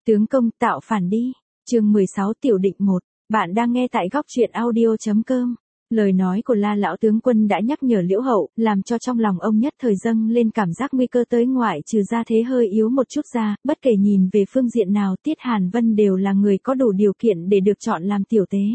Tướng công tạo phản đi. Chương 16 tiểu định 1. Bạn đang nghe tại góc truyện audio.com. Lời nói của La lão tướng quân đã nhắc nhở Liễu Hậu, làm cho trong lòng ông nhất thời dâng lên cảm giác nguy cơ tới ngoại trừ ra thế hơi yếu một chút ra, bất kể nhìn về phương diện nào Tiết Hàn Vân đều là người có đủ điều kiện để được chọn làm tiểu tế.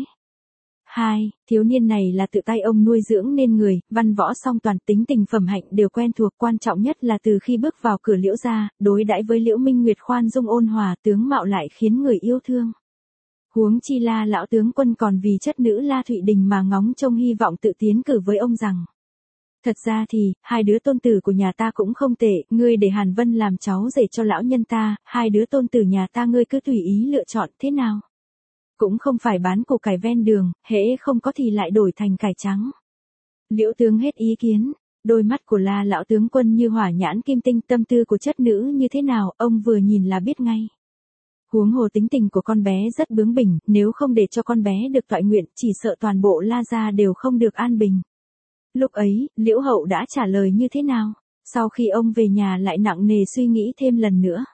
2. Thiếu niên này là tự tay ông nuôi dưỡng nên người, văn võ song toàn, tính tình phẩm hạnh đều quen thuộc, quan trọng nhất là từ khi bước vào cửa Liễu gia, đối đãi với Liễu Minh Nguyệt khoan dung ôn hòa, tướng mạo lại khiến người yêu thương. Huống chi La lão tướng quân còn vì chất nữ La Thụy Đình mà ngóng trông hy vọng tự tiến cử với ông rằng: thật ra thì, hai đứa tôn tử của nhà ta cũng không tệ, ngươi để Hàn Vân làm cháu rể cho lão nhân ta, hai đứa tôn tử nhà ta ngươi cứ tùy ý lựa chọn thế nào. Cũng không phải bán củ cải ven đường, hễ không có thì lại đổi thành cải trắng. Liễu tướng hết ý kiến, đôi mắt của La lão tướng quân như hỏa nhãn kim tinh, tâm tư của chất nữ như thế nào, ông vừa nhìn là biết ngay. Huống hồ tính tình của con bé rất bướng bỉnh, nếu không để cho con bé được toại nguyện, chỉ sợ toàn bộ La gia đều không được an bình. Lúc ấy, Liễu Hậu đã trả lời như thế nào? Sau khi ông về nhà lại nặng nề suy nghĩ thêm lần nữa.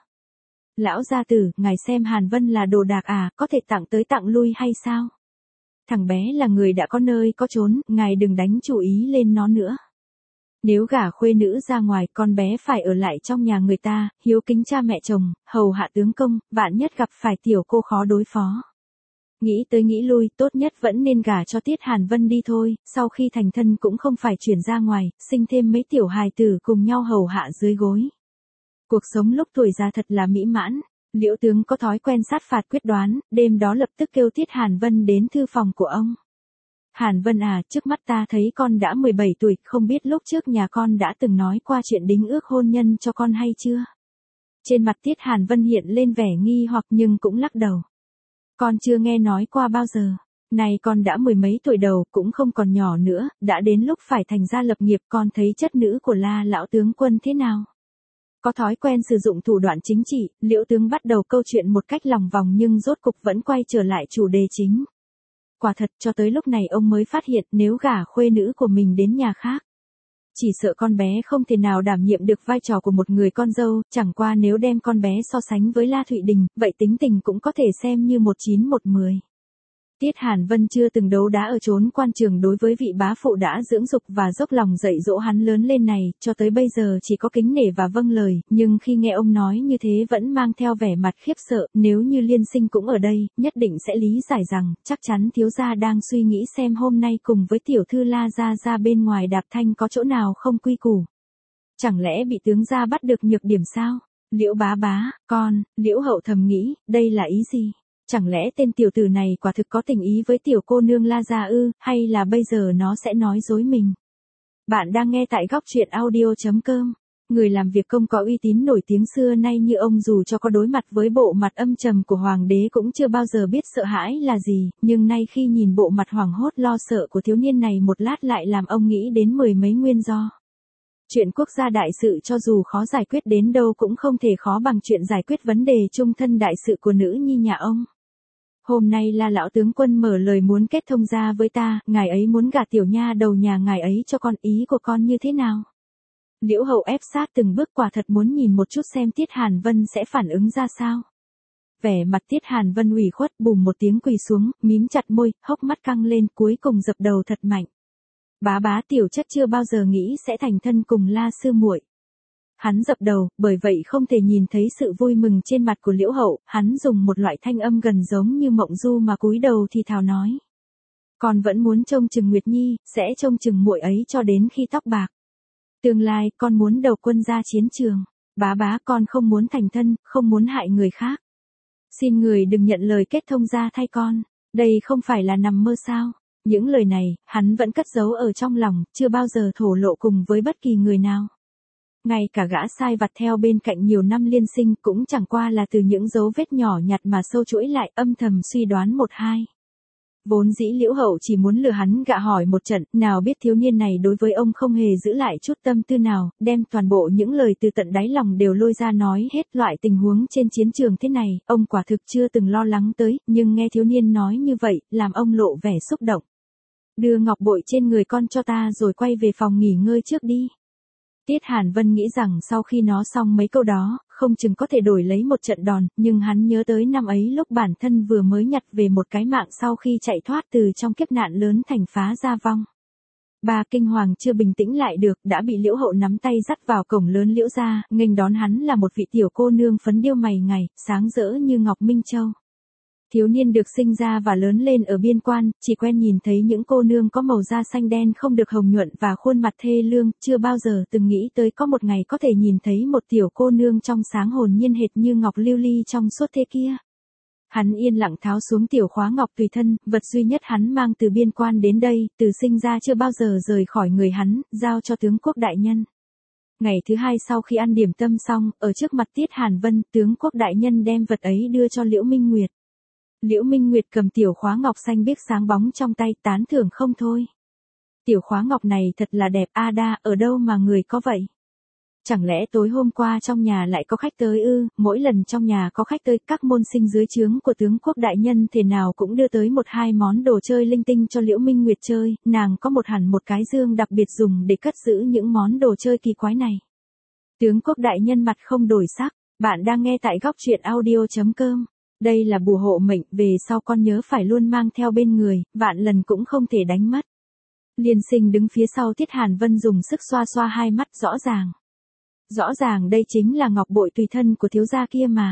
Lão gia tử, ngài xem Hàn Vân là đồ đạc à, có thể tặng tới tặng lui hay sao? Thằng bé là người đã có nơi có chốn, ngài đừng đánh chú ý lên nó nữa. Nếu gả khuê nữ ra ngoài, con bé phải ở lại trong nhà người ta, hiếu kính cha mẹ chồng, hầu hạ tướng công, vạn nhất gặp phải tiểu cô khó đối phó. Nghĩ tới nghĩ lui, tốt nhất vẫn nên gả cho Tiết Hàn Vân đi thôi, sau khi thành thân cũng không phải chuyển ra ngoài, sinh thêm mấy tiểu hài tử cùng nhau hầu hạ dưới gối. Cuộc sống lúc tuổi già thật là mỹ mãn. Liễu tướng có thói quen sát phạt quyết đoán, đêm đó lập tức kêu Tiết Hàn Vân đến thư phòng của ông. Hàn Vân à, trước mắt ta thấy con đã 17 tuổi, không biết lúc trước nhà con đã từng nói qua chuyện đính ước hôn nhân cho con hay chưa? Trên mặt Tiết Hàn Vân hiện lên vẻ nghi hoặc nhưng cũng lắc đầu. Con chưa nghe nói qua bao giờ. Này con đã mười mấy tuổi đầu, cũng không còn nhỏ nữa, đã đến lúc phải thành gia lập nghiệp, con thấy chất nữ của La lão tướng quân thế nào? Có thói quen sử dụng thủ đoạn chính trị, Liễu tướng bắt đầu câu chuyện một cách lòng vòng nhưng rốt cục vẫn quay trở lại chủ đề chính. Quả thật cho tới lúc này ông mới phát hiện nếu gả khuê nữ của mình đến nhà khác, chỉ sợ con bé không thể nào đảm nhiệm được vai trò của một người con dâu, chẳng qua nếu đem con bé so sánh với La Thụy Đình, vậy tính tình cũng có thể xem như 1-9-1-10. Tiết Hàn Vân chưa từng đấu đá ở chốn quan trường, đối với vị bá phụ đã dưỡng dục và dốc lòng dạy dỗ hắn lớn lên này, cho tới bây giờ chỉ có kính nể và vâng lời, nhưng khi nghe ông nói như thế vẫn mang theo vẻ mặt khiếp sợ, nếu như Liên Sinh cũng ở đây, nhất định sẽ lý giải rằng, chắc chắn thiếu gia đang suy nghĩ xem hôm nay cùng với tiểu thư La gia ra bên ngoài đạp thanh có chỗ nào không quy củ. Chẳng lẽ bị tướng gia bắt được nhược điểm sao? Liễu bá bá, con, Liễu Hậu thầm nghĩ, đây là ý gì? Chẳng lẽ tên tiểu tử này quả thực có tình ý với tiểu cô nương La gia ư, hay là bây giờ nó sẽ nói dối mình? Bạn đang nghe tại góc truyện audio.com. Người làm việc công có uy tín nổi tiếng xưa nay như ông dù cho có đối mặt với bộ mặt âm trầm của hoàng đế cũng chưa bao giờ biết sợ hãi là gì, nhưng nay khi nhìn bộ mặt hoảng hốt lo sợ của thiếu niên này một lát lại làm ông nghĩ đến mười mấy nguyên do. Chuyện quốc gia đại sự cho dù khó giải quyết đến đâu cũng không thể khó bằng chuyện giải quyết vấn đề chung thân đại sự của nữ nhi nhà ông. Hôm nay La lão tướng quân mở lời muốn kết thông gia với ta, ngài ấy muốn gả tiểu nha đầu nhà ngài ấy cho con, ý của con như thế nào? Liễu Hậu ép sát từng bước, quả thật muốn nhìn một chút xem Tiết Hàn Vân sẽ phản ứng ra sao. Vẻ mặt Tiết Hàn Vân ủy khuất, bùm một tiếng quỳ xuống, mím chặt môi, hốc mắt căng lên, cuối cùng dập đầu thật mạnh. Bá bá tiểu chất chưa bao giờ nghĩ sẽ thành thân cùng La sư muội. Hắn dập đầu, bởi vậy không thể nhìn thấy sự vui mừng trên mặt của Liễu Hậu, hắn dùng một loại thanh âm gần giống như mộng du mà cúi đầu thì thào nói. Con vẫn muốn trông chừng Nguyệt Nhi, sẽ trông chừng muội ấy cho đến khi tóc bạc. Tương lai, con muốn đầu quân ra chiến trường. Bá bá, con không muốn thành thân, không muốn hại người khác. Xin người đừng nhận lời kết thông gia thay con, đây không phải là nằm mơ sao. Những lời này, hắn vẫn cất giấu ở trong lòng, chưa bao giờ thổ lộ cùng với bất kỳ người nào. Ngay cả gã sai vặt theo bên cạnh nhiều năm Liên Sinh cũng chẳng qua là từ những dấu vết nhỏ nhặt mà sâu chuỗi lại, âm thầm suy đoán một hai. Vốn dĩ Liễu Hậu chỉ muốn lừa hắn gạ hỏi một trận, nào biết thiếu niên này đối với ông không hề giữ lại chút tâm tư nào, đem toàn bộ những lời từ tận đáy lòng đều lôi ra nói hết. Loại tình huống trên chiến trường thế này, ông quả thực chưa từng lo lắng tới, nhưng nghe thiếu niên nói như vậy, làm ông lộ vẻ xúc động. Đưa ngọc bội trên người con cho ta rồi quay về phòng nghỉ ngơi trước đi. Tiết Hàn Vân nghĩ rằng sau khi nói xong mấy câu đó, không chừng có thể đổi lấy một trận đòn, nhưng hắn nhớ tới năm ấy lúc bản thân vừa mới nhặt về một cái mạng sau khi chạy thoát từ trong kiếp nạn lớn thành phá gia vong. Ba kinh hoàng chưa bình tĩnh lại được, đã bị Liễu Hậu nắm tay dắt vào cổng lớn Liễu gia, nghênh đón hắn là một vị tiểu cô nương phấn điêu mày ngài, sáng rỡ như ngọc minh châu. Thiếu niên được sinh ra và lớn lên ở biên quan, chỉ quen nhìn thấy những cô nương có màu da xanh đen không được hồng nhuận và khuôn mặt thê lương, chưa bao giờ từng nghĩ tới có một ngày có thể nhìn thấy một tiểu cô nương trong sáng hồn nhiên hệt như ngọc lưu ly trong suốt thế kia. Hắn yên lặng tháo xuống tiểu khóa ngọc tùy thân, vật duy nhất hắn mang từ biên quan đến đây, từ sinh ra chưa bao giờ rời khỏi người hắn, giao cho tướng quốc đại nhân. Ngày thứ hai sau khi ăn điểm tâm xong, ở trước mặt Tiết Hàn Vân, tướng quốc đại nhân đem vật ấy đưa cho Liễu Minh Nguyệt. Liễu Minh Nguyệt cầm tiểu khóa ngọc xanh biếc sáng bóng trong tay, tán thưởng không thôi. Tiểu khóa ngọc này thật là đẹp, a đa, ở đâu mà người có vậy? Chẳng lẽ tối hôm qua trong nhà lại có khách tới ư? Mỗi lần trong nhà có khách tới, các môn sinh dưới trướng của tướng quốc đại nhân thế nào cũng đưa tới một hai món đồ chơi linh tinh cho Liễu Minh Nguyệt chơi, nàng có hẳn một cái dương đặc biệt dùng để cất giữ những món đồ chơi kỳ quái này. Tướng quốc đại nhân mặt không đổi sắc, bạn đang nghe tại góc truyện audio.com. Đây là bùa hộ mệnh, về sau con nhớ phải luôn mang theo bên người, vạn lần cũng không thể đánh mất. Liên Sinh đứng phía sau Tiết Hàn Vân dùng sức xoa xoa hai mắt, rõ ràng đây chính là ngọc bội tùy thân của thiếu gia kia mà.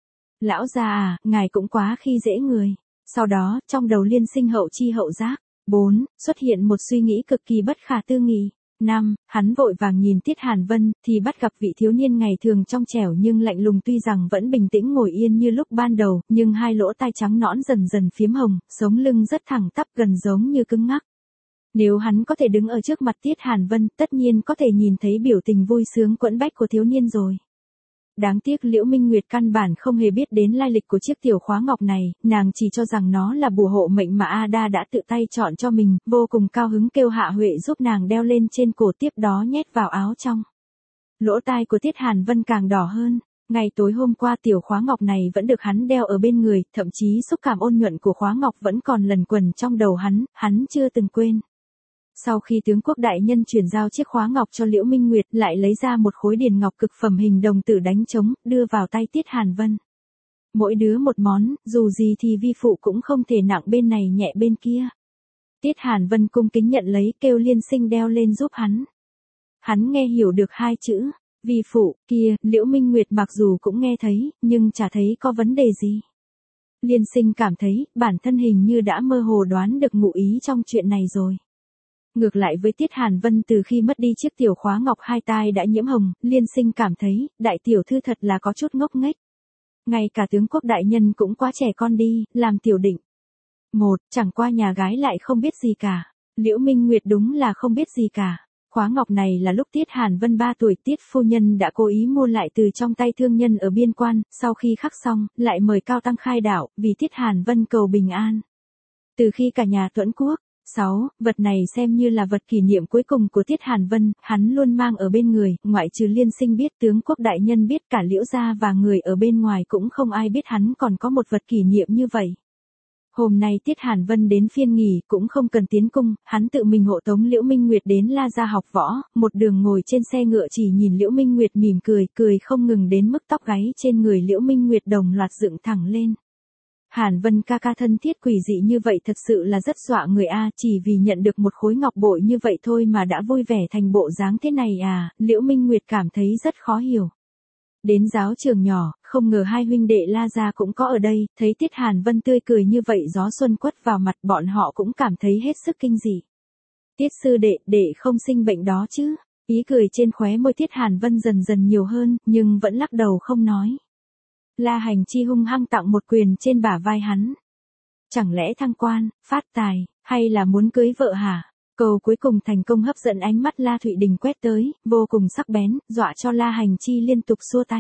Lão gia à, ngài cũng quá khi dễ người. Sau đó, trong đầu Liên Sinh hậu chi hậu giác. 4. Xuất hiện một suy nghĩ cực kỳ bất khả tư nghị. 5. Hắn vội vàng nhìn Tiết Hàn Vân, thì bắt gặp vị thiếu niên ngày thường trong trẻo nhưng lạnh lùng, tuy rằng vẫn bình tĩnh ngồi yên như lúc ban đầu, nhưng hai lỗ tai trắng nõn dần dần phiếm hồng, sống lưng rất thẳng tắp gần giống như cứng ngắc. Nếu hắn có thể đứng ở trước mặt Tiết Hàn Vân, tất nhiên có thể nhìn thấy biểu tình vui sướng quẫn bách của thiếu niên rồi. Đáng tiếc Liễu Minh Nguyệt căn bản không hề biết đến lai lịch của chiếc tiểu khóa ngọc này, nàng chỉ cho rằng nó là bùa hộ mệnh mà Ada đã tự tay chọn cho mình, vô cùng cao hứng kêu Hạ Huệ giúp nàng đeo lên trên cổ, tiếp đó nhét vào áo trong. Lỗ tai của Tiết Hàn Vân càng đỏ hơn, ngày tối hôm qua tiểu khóa ngọc này vẫn được hắn đeo ở bên người, thậm chí xúc cảm ôn nhuận của khóa ngọc vẫn còn lẩn quẩn trong đầu hắn chưa từng quên. Sau khi tướng quốc đại nhân chuyển giao chiếc khóa ngọc cho Liễu Minh Nguyệt, lại lấy ra một khối điền ngọc cực phẩm hình đồng tử đánh trống, đưa vào tay Tiết Hàn Vân. Mỗi đứa một món, dù gì thì vi phụ cũng không thể nặng bên này nhẹ bên kia. Tiết Hàn Vân cung kính nhận lấy, kêu Liên Sinh đeo lên giúp hắn. Hắn nghe hiểu được hai chữ, vi phụ, kia, Liễu Minh Nguyệt mặc dù cũng nghe thấy, nhưng chả thấy có vấn đề gì. Liên Sinh cảm thấy, bản thân hình như đã mơ hồ đoán được ngụ ý trong chuyện này rồi. Ngược lại với Tiết Hàn Vân, từ khi mất đi chiếc tiểu khóa ngọc hai tai đã nhiễm hồng, Liên Sinh cảm thấy, đại tiểu thư thật là có chút ngốc nghếch. Ngay cả tướng quốc đại nhân cũng quá trẻ con đi, làm tiểu định. Chẳng qua nhà gái lại không biết gì cả. Liễu Minh Nguyệt đúng là không biết gì cả. Khóa ngọc này là lúc Tiết Hàn Vân 3 tuổi, Tiết phu nhân đã cố ý mua lại từ trong tay thương nhân ở biên quan, sau khi khắc xong, lại mời cao tăng khai đạo, vì Tiết Hàn Vân cầu bình an. Từ khi cả nhà tuẫn quốc. 6. Vật này xem như là vật kỷ niệm cuối cùng của Tiết Hàn Vân, hắn luôn mang ở bên người, ngoại trừ Liên Sinh biết, tướng quốc đại nhân biết, cả Liễu gia và người ở bên ngoài cũng không ai biết hắn còn có một vật kỷ niệm như vậy. Hôm nay Tiết Hàn Vân đến phiên nghỉ, cũng không cần tiến cung, hắn tự mình hộ tống Liễu Minh Nguyệt đến La gia học võ, một đường ngồi trên xe ngựa chỉ nhìn Liễu Minh Nguyệt mỉm cười không ngừng đến mức tóc gáy trên người Liễu Minh Nguyệt đồng loạt dựng thẳng lên. Hàn Vân ca ca thân thiết quỷ dị như vậy thật sự là rất dọa người a, chỉ vì nhận được một khối ngọc bội như vậy thôi mà đã vui vẻ thành bộ dáng thế này à, Liễu Minh Nguyệt cảm thấy rất khó hiểu. Đến giáo trường nhỏ, không ngờ hai huynh đệ La gia cũng có ở đây, thấy Tiết Hàn Vân tươi cười như vậy gió xuân quất vào mặt, bọn họ cũng cảm thấy hết sức kinh dị. Tiết sư đệ không sinh bệnh đó chứ? Ý cười trên khóe môi Tiết Hàn Vân dần dần nhiều hơn, nhưng vẫn lắc đầu không nói. La Hành Chi hung hăng tặng một quyền trên bả vai hắn. Chẳng lẽ thăng quan, phát tài, hay là muốn cưới vợ hả? Câu cuối cùng thành công hấp dẫn ánh mắt La Thụy Đình quét tới, vô cùng sắc bén, dọa cho La Hành Chi liên tục xua tay.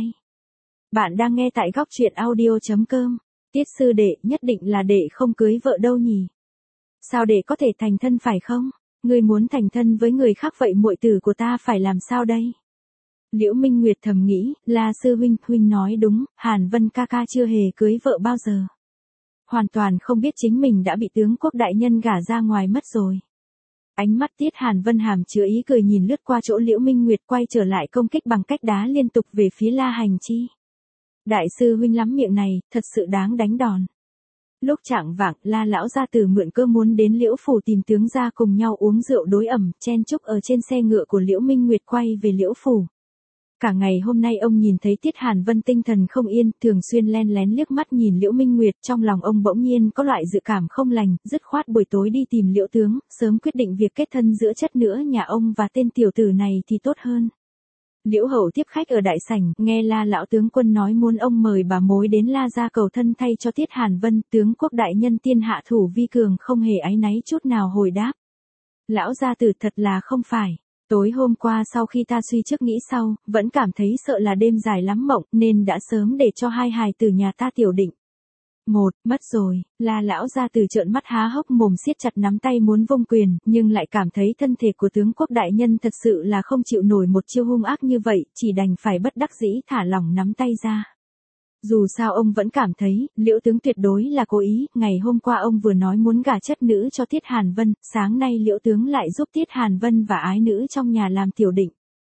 Bạn đang nghe tại góc truyện audio.com. Tiết sư đệ, nhất định là đệ không cưới vợ đâu nhỉ? Sao đệ có thể thành thân phải không? Ngươi muốn thành thân với người khác vậy muội tử của ta phải làm sao đây? Liễu Minh Nguyệt thầm nghĩ, La sư huynh nói đúng, Hàn Vân ca ca chưa hề cưới vợ bao giờ. Hoàn toàn không biết chính mình đã bị tướng quốc đại nhân gả ra ngoài mất rồi. Ánh mắt Tiết Hàn Vân hàm chứa ý cười nhìn lướt qua chỗ Liễu Minh Nguyệt, quay trở lại công kích bằng cách đá liên tục về phía La Hành Chi. Đại sư huynh lắm miệng này, thật sự đáng đánh đòn. Lúc chạng vạng, La lão gia tử mượn cơ muốn đến Liễu phủ tìm tướng gia cùng nhau uống rượu đối ẩm, chen chúc ở trên xe ngựa của Liễu Minh Nguyệt quay về Liễu phủ. Cả ngày hôm nay ông nhìn thấy Tiết Hàn Vân tinh thần không yên, thường xuyên len lén liếc mắt nhìn Liễu Minh Nguyệt, trong lòng ông bỗng nhiên có loại dự cảm không lành, dứt khoát buổi tối đi tìm Liễu tướng, sớm quyết định việc kết thân giữa chất nữa nhà ông và tên tiểu tử này thì tốt hơn. Liễu hậu tiếp khách ở đại sảnh, nghe La lão tướng quân nói muốn ông mời bà mối đến La gia cầu thân thay cho Tiết Hàn Vân, tướng quốc đại nhân tiên hạ thủ vi cường không hề áy náy chút nào hồi đáp. Lão gia tử thật là không phải. Tối hôm qua sau khi ta suy trước nghĩ sau, vẫn cảm thấy sợ là đêm dài lắm mộng, nên đã sớm để cho hai hài tử nhà ta tiểu định. Mất rồi, La lão gia tử trợn mắt há hốc mồm siết chặt nắm tay muốn vung quyền, nhưng lại cảm thấy thân thể của tướng quốc đại nhân thật sự là không chịu nổi một chiêu hung ác như vậy, chỉ đành phải bất đắc dĩ thả lỏng nắm tay ra. Dù sao ông vẫn cảm thấy, Liễu tướng tuyệt đối là cố ý, ngày hôm qua ông vừa nói muốn gả chất nữ cho Tiết Hàn Vân, sáng nay Liễu tướng lại giúp Tiết Hàn Vân và ái nữ trong nhà làm tiểu định.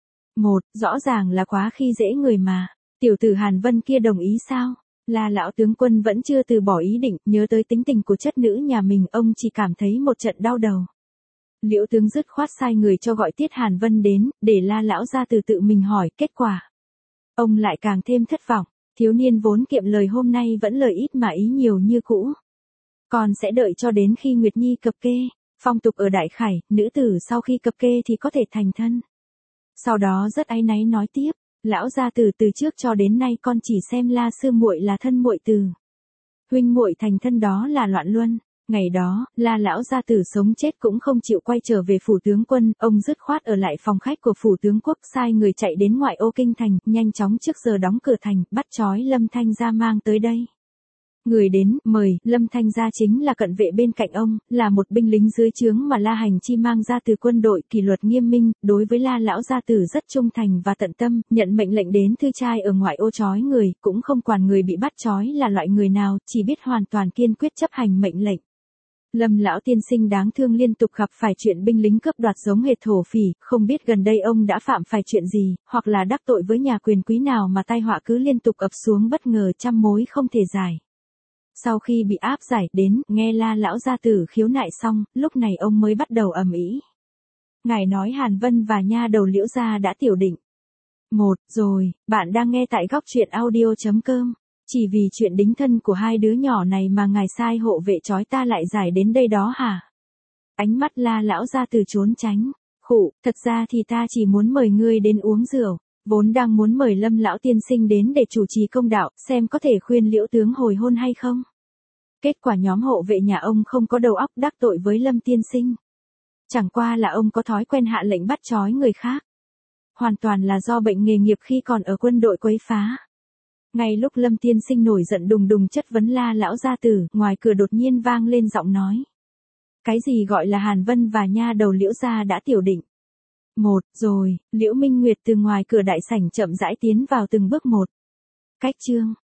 Rõ ràng là quá khi dễ người mà. Tiểu tử Hàn Vân kia đồng ý sao? La lão tướng quân vẫn chưa từ bỏ ý định, nhớ tới tính tình của chất nữ nhà mình, ông chỉ cảm thấy một trận đau đầu. Liễu tướng dứt khoát sai người cho gọi Tiết Hàn Vân đến, để La lão gia từ tự mình hỏi, kết quả. Ông lại càng thêm thất vọng, thiếu niên vốn kiệm lời hôm nay vẫn lời ít mà ý nhiều như cũ. Còn sẽ đợi cho đến khi Nguyệt Nhi cập kê, phong tục ở Đại Khải, nữ tử sau khi cập kê thì có thể thành thân. Sau đó rất áy náy nói tiếp. Lão gia tử từ trước cho đến nay con chỉ xem La sư muội là thân muội từ. Huynh muội thành thân đó là loạn luân. Ngày đó, La lão gia tử sống chết cũng không chịu quay trở về phủ tướng quân, ông dứt khoát ở lại phòng khách của phủ tướng quốc, sai người chạy đến ngoại ô kinh thành, nhanh chóng trước giờ đóng cửa thành, bắt trói Lâm Thanh Gia mang tới đây. Người đến, mời, Lâm Thanh Gia chính là cận vệ bên cạnh ông, là một binh lính dưới trướng mà La Hành Chi mang ra từ quân đội, kỷ luật nghiêm minh, đối với La lão gia tử rất trung thành và tận tâm, nhận mệnh lệnh đến thư trai ở ngoại ô trói người, cũng không quản người bị bắt trói là loại người nào, chỉ biết hoàn toàn kiên quyết chấp hành mệnh lệnh. Lâm lão tiên sinh đáng thương liên tục gặp phải chuyện binh lính cướp đoạt giống hệt thổ phỉ, không biết gần đây ông đã phạm phải chuyện gì, hoặc là đắc tội với nhà quyền quý nào mà tai họa cứ liên tục ập xuống bất ngờ trăm mối không thể giải. Sau khi bị áp giải đến, nghe La lão gia tử khiếu nại xong, lúc này ông mới bắt đầu ầm ĩ. Ngài nói Hàn Vân và nha đầu Liễu gia đã tiểu định. Rồi, bạn đang nghe tại góc truyện audio.com. Chỉ vì chuyện đính thân của hai đứa nhỏ này mà ngài sai hộ vệ trói ta lại giải đến đây đó hả? Ánh mắt La lão gia tử trốn tránh. Thật ra thì ta chỉ muốn mời ngươi đến uống rượu. Vốn đang muốn mời Lâm lão tiên sinh đến để chủ trì công đạo, xem có thể khuyên Liễu tướng hồi hôn hay không. Kết quả nhóm hộ vệ nhà ông không có đầu óc đắc tội với Lâm tiên sinh. Chẳng qua là ông có thói quen hạ lệnh bắt trói người khác. Hoàn toàn là do bệnh nghề nghiệp khi còn ở quân đội quấy phá. Ngay lúc Lâm tiên sinh nổi giận đùng đùng chất vấn La lão gia tử, ngoài cửa đột nhiên vang lên giọng nói. Cái gì gọi là Hàn Vân và nha đầu Liễu gia đã tiểu định? Rồi, Liễu Minh Nguyệt từ ngoài cửa đại sảnh chậm rãi tiến vào từng bước một. Cách chương